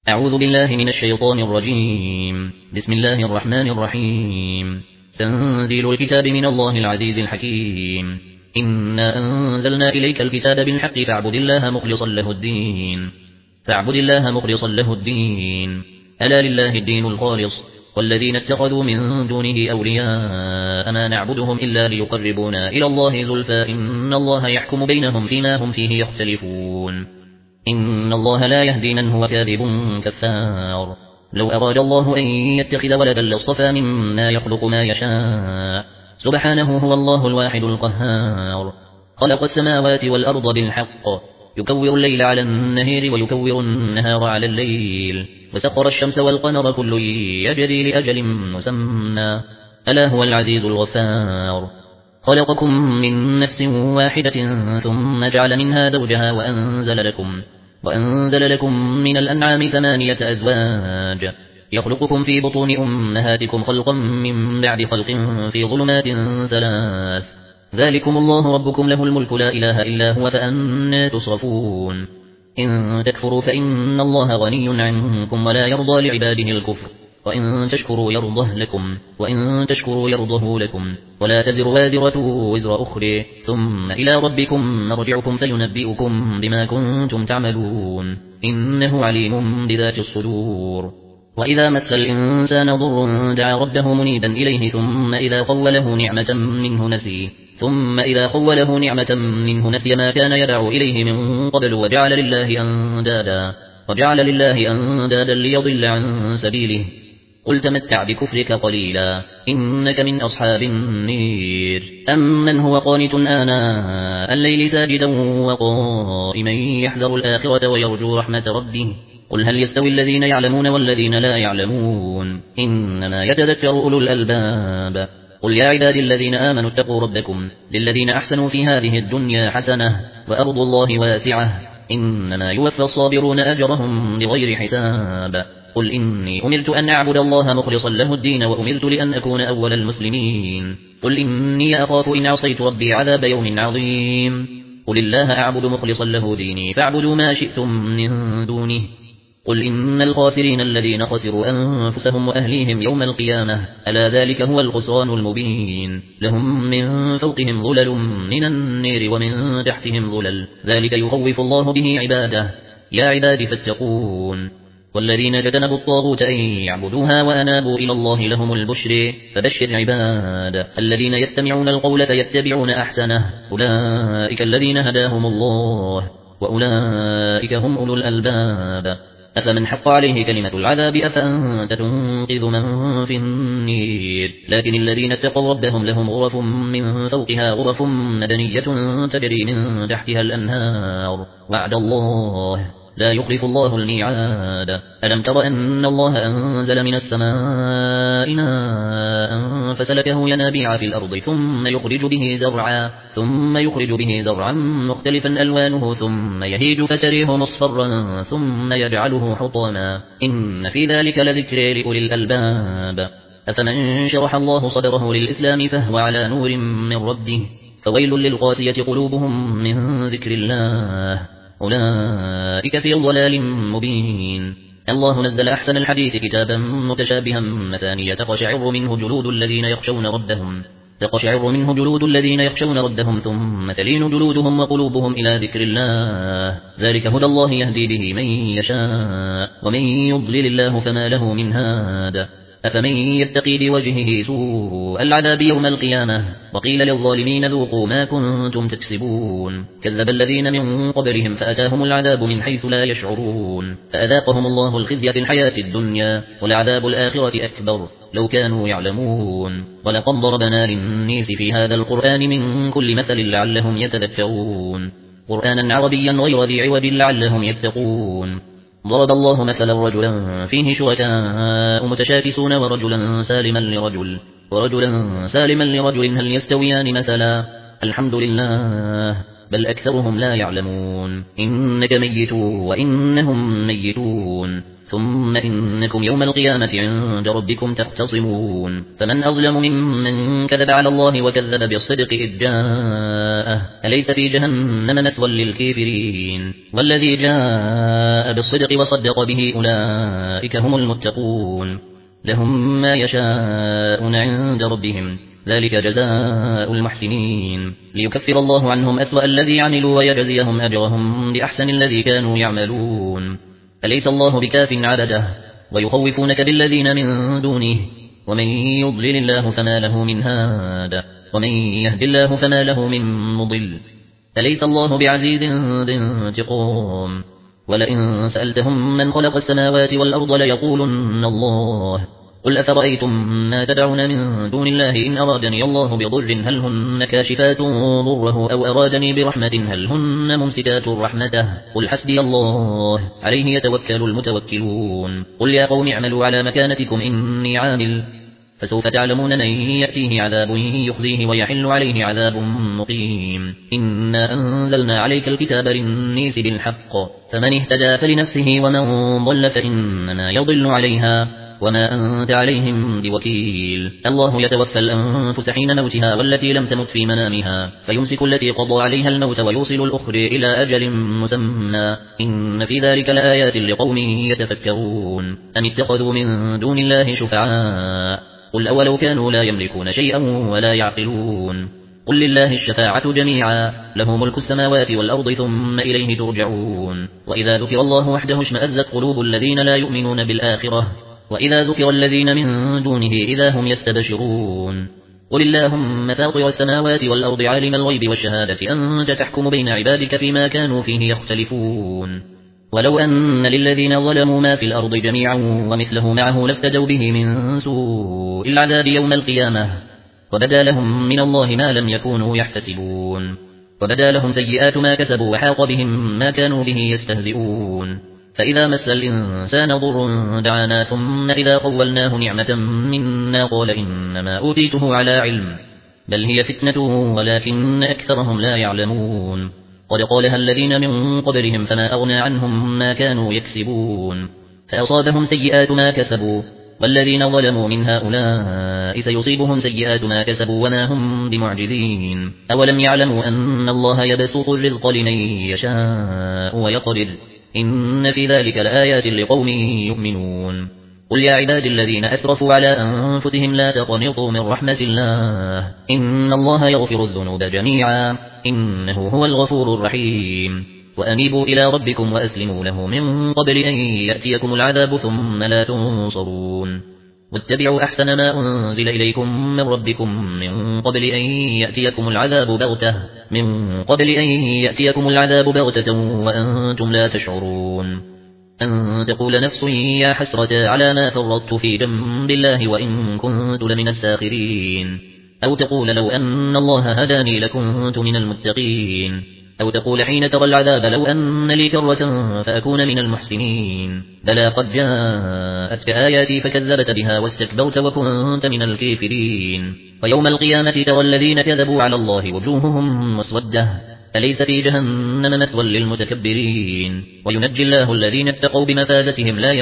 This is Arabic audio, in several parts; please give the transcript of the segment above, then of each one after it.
أعوذ بالله من الشيطان الرجيم. بسم الله الرحمن الرحيم. تنزيل الكتاب من الله العزيز الحكيم. إنا أنزلنا إليك الكتاب بالحق فاعبد الله مخلصا له الدين. ألا لله الدين الخالص والذين اتخذوا من دونه أولياء ما نعبدهم إلا ليقربونا إلى الله زلفى إن الله يحكم بينهم فيما هم فيه يختلفون. إن الله لا يهدي من هو كاذب كفار. لو أراد الله أن يتخذ ولدا لاصطفى مما يخلق ما يشاء سبحانه هو الله الواحد القهار. خلق السماوات والأرض بالحق يكور الليل على النهار ويكور النهار على الليل وسخر الشمس والقمر كل يجري لأجل مسمى ألا هو العزيز الغفار. خلقكم من نفس واحدة ثم جعل منها زوجها وأنزل لكم من الأنعام 8 أزواج يخلقكم في بطون أمهاتكم خلقا من بعد خلق في ظلمات 3. ذلكم الله ربكم له الملك لا إله إلا هو فأنى تصرفون. إن تكفروا فإن الله غني عنكم ولا يرضى لعباده الكفر وإن تشكروا يرضه لكم وإن تشكروا يرضه لكم ولا تزر وازرة وزر أخرى ثم إلى ربكم مرجعكم فينبئكم بما كنتم تعملون إنه عليم بذات الصدور. وإذا مس الإنسان ضر دعا ربه منيبا إليه ثم إذا خوله نعمة منه نسي ما كان يدعو إليه من قبل وجعل لله أندادا ليضل عن سبيله. قل تمتع بكفرك قليلا إنك من أصحاب النير. أمن هو قانت آناء الليل ساجدا وقائما يحذر الآخرة ويرجو رحمة ربه قل هل يستوي الذين يعلمون والذين لا يعلمون إنما يتذكر أولو الألباب. قل يا عبادي الذين آمنوا اتقوا ربكم للذين أحسنوا في هذه الدنيا حسنة وأرض الله واسعة إنما يوفى الصابرون أجرهم بغير حساب. قل إني أمرت أن أعبد الله مخلصا له الدين وأمرت لأن أكون أول المسلمين. قل إني أخاف إن عصيت ربي عذاب يوم عظيم. قل الله أعبد مخلصا له ديني فاعبدوا ما شئتم من دونه. قل إن الخاسرين الذين خسروا أنفسهم وأهليهم يوم القيامة ألا ذلك هو الخسران المبين. لهم من فوقهم ظلل من النير ومن تحتهم ظلل ذلك يخوف الله به عباده يا عباد فاتقون. والذين اجتنبوا الطاغوت أن يعبدوها وأنابوا إلى الله لهم البشر فبشر عباد الذين يستمعون القول فيتبعون أحسنه أولئك الذين هداهم الله وأولئك هم أولو الألباب. أفمن حق عليه كلمة العذاب أفأنت تنقذ من في النير. لكن الذين اتقوا ربهم لهم غرف من فوقها غرف مدنية تجري من تحتها الأنهار وعد الله لا يخلف الله الميعاد. ألم تر أن الله أنزل من السماء ماء فسلكه ينابيع في الأرض ثم يخرج به زرعا مختلفا ألوانه ثم يهيج فتريه مصفرا ثم يجعله حطاما إن في ذلك لذكر لأولي الألباب. أفمن شرح الله صدره للإسلام فهو على نور من ربه فويل للقاسية قلوبهم من ذكر الله أولئك في ضلال مبين. الله نزل أحسن الحديث كتابا متشابها مثانية تقشعر منه جلود الذين يخشون ربهم ثم تلين جلودهم وقلوبهم إلى ذكر الله ذلك هدى الله يهدي به من يشاء ومن يضلل الله فما له من هاد. أفمن يتقي بوجهه سوء العذاب يوم القيامة وقيل للظالمين ذوقوا ما كنتم تكسبون. كذب الذين من قبلهم فأتاهم العذاب من حيث لا يشعرون فأذاقهم الله الخزي في الحياة الدنيا ولعذاب الآخرة أكبر لو كانوا يعلمون. ولقد ضربنا للناس في هذا القرآن من كل مثل لعلهم يتذكرون قرآنا عربيا غير ذي عوج لعلهم يتقون. ضرب الله مثلا رجلا فيه شركاء متشاكسون ورجلا سالما لرجل هل يستويان مثلا الحمد لله بل أكثرهم لا يعلمون إنك ميت وإنهم ميتون ثم إنكم يوم القيامة عند ربكم تختصمون فمن أظلم ممن كذب على الله وكذب بالصدق إذ جاءه أليس في جهنم مثوى للكافرين والذي جاء بالصدق وصدق به أولئك هم المتقون لهم ما يشاءون عند ربهم ذلك جزاء المحسنين ليكفر الله عنهم أسوأ الذي عملوا ويجزيهم أجرهم بأحسن الذي كانوا يعملون أليس الله بكاف عبده ويخوفونك بالذين من دونه ومن يضلل الله فما له من هاد ومن يهد الله فما له من مضل أليس الله بعزيز ذي انتقام ولئن سألتهم من خلق السماوات والأرض ليقولن الله قل أفرأيتم ما تدعون من دون الله إن أرادني الله بضر هل هن كاشفات ضره أو أرادني برحمة هل هن ممسكات رحمته قل حسبي الله عليه يتوكل المتوكلون قل يا قوم اعملوا على مكانتكم إني عامل فسوف تعلمون من يأتيه عذاب يخزيه ويحل عليه عذاب مقيم إنا أنزلنا عليك الكتاب للناس بالحق فمن اهتدى فلنفسه ومن ضل فإنما يضل عليها وما أنت عليهم بوكيل الله يتوفى الأنفس حين موتها والتي لم تمت في منامها فيمسك التي قضى عليها الموت ويوصل الأخرى إلى أجل مسمى إن في ذلك لآيات لقوم يتفكرون أم اتخذوا من دون الله شفعاء قل أولو كانوا لا يملكون شيئا ولا يعقلون قل لله الشفاعة جميعا له ملك السماوات والأرض ثم إليه ترجعون وإذا ذكر الله وحده اشمأزت قلوب الذين لا يؤمنون بالآخرة وإذا ذكر الذين من دونه إذا هم يستبشرون قل اللهم فاطر السماوات والأرض عالم الغيب والشهادة أنت تحكم بين عبادك فيما كانوا فيه يختلفون ولو أن للذين ظلموا ما في الأرض جميعا ومثله معه لافتدوا به من سوء العذاب يوم القيامة وبدا لهم من الله ما لم يكونوا يحتسبون وبدا لهم سيئات ما كسبوا وحاق بهم ما كانوا به يستهزئون فإذا مس الإنسان ضر دعانا ثم إذا قولناه نعمة منا قال إنما أوتيته على علم بل هي فتنة ولكن أكثرهم لا يعلمون قد قالها الذين من قبلهم فما أغنى عنهم ما كانوا يكسبون فأصابهم سيئات ما كسبوا والذين ظلموا من هؤلاء سيصيبهم سيئات ما كسبوا وما هم بمعجزين أولم يعلموا أن الله يبسط الرزق لمن يشاء ويقدر إن في ذلك لآيات لقوم يؤمنون قل يا عبادي الذين أسرفوا على أنفسهم لا تقنطوا من رحمة الله إن الله يغفر الذنوب جميعا إنه هو الغفور الرحيم وأنيبوا إلى ربكم وأسلموا له من قبل أن يأتيكم العذاب ثم لا تنصرون واتبعوا أحسن ما أنزل إليكم من ربكم من قبل أن يأتيكم العذاب بغتة وأنتم لا تشعرون أن تقول نفس يا حسرة على ما فرطت في جنب الله وإن كنت لمن الساخرين أو تقول لو أن الله هداني لكنت من المتقين أو تقول حين ترى العذاب لو أن لي كرة فأكون من المحسنين بلى قد جاءتك آياتي فكذبت بها واستكبرت وكنت من الكافرين ويوم القيامة ترى الذين كذبوا على الله وجوههم مسودة أليس في جهنم مثوى للمتكبرين وينجي الله الذين اتقوا بمفازتهم لا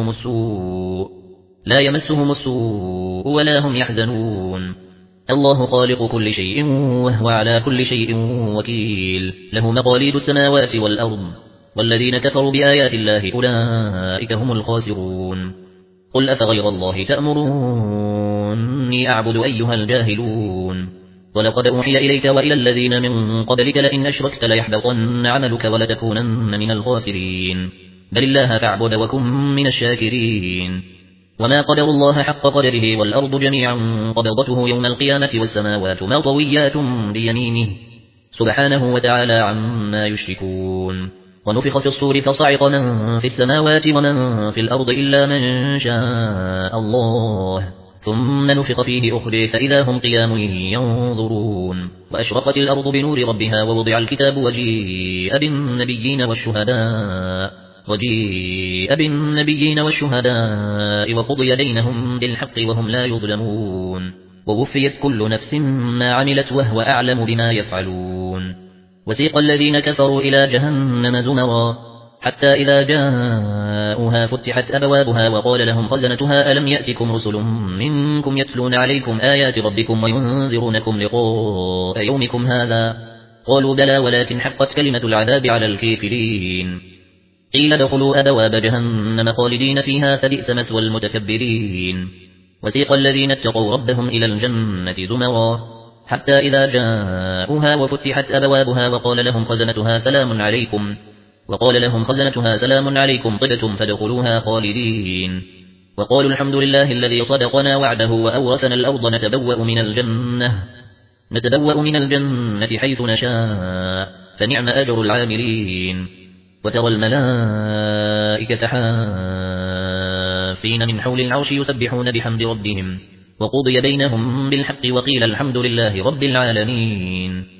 يمسهم السوء ولا هم يحزنون الله خالق كل شيء وهو على كل شيء وكيل له مقاليد السماوات والأرض والذين كفروا بآيات الله أولئك هم الخاسرون قل أفغير الله تأمروني أعبد أيها الجاهلون ولقد أوحي إليك وإلى الذين من قبلك لئن أشركت ليحبطن عملك ولتكونن من الخاسرين بل الله فاعبد وكن من الشاكرين وما قدر الله حق قدره والأرض جميعا قبضته يوم القيامة والسماوات مطويات بيمينه سبحانه وتعالى عما يشركون ونفخ في الصور فصعق من في السماوات ومن في الأرض إلا من شاء الله ثم نفخ فيه أخرى فإذا هم قيام ينظرون وأشرقت الأرض بنور ربها ووضع الكتاب وجيء بالنبيين والشهداء وقضي بينهم بالحق وهم لا يظلمون ووفيت كل نفس ما عملت وهو أعلم بما يفعلون وسيق الذين كفروا إلى جهنم زمرا حتى إذا جاءوها فتحت أبوابها وقال لهم خزنتها ألم يأتكم رسل منكم يتلون عليكم آيات ربكم وينذرونكم لقاء يومكم هذا قالوا بلى ولكن حقت كلمة العذاب على الكافرين قيل ادخلوا أبواب جهنم خالدين فيها فبئس مثوى المتكبرين وسيق الذين اتقوا ربهم إلى الجنة زمرا حتى إذا جاءوها وفتحت أبوابها وقال لهم خزنتها سلام عليكم طبتم فادخلوها خالدين وقالوا الحمد لله الذي صدقنا وعده وأورثنا الأرض نتبوأ من الجنة حيث نشاء فنعم أجر العاملين وترى الملائكة حافين من حول العرش يسبحون بحمد ربهم وقضي بينهم بالحق وقيل الحمد لله رب العالمين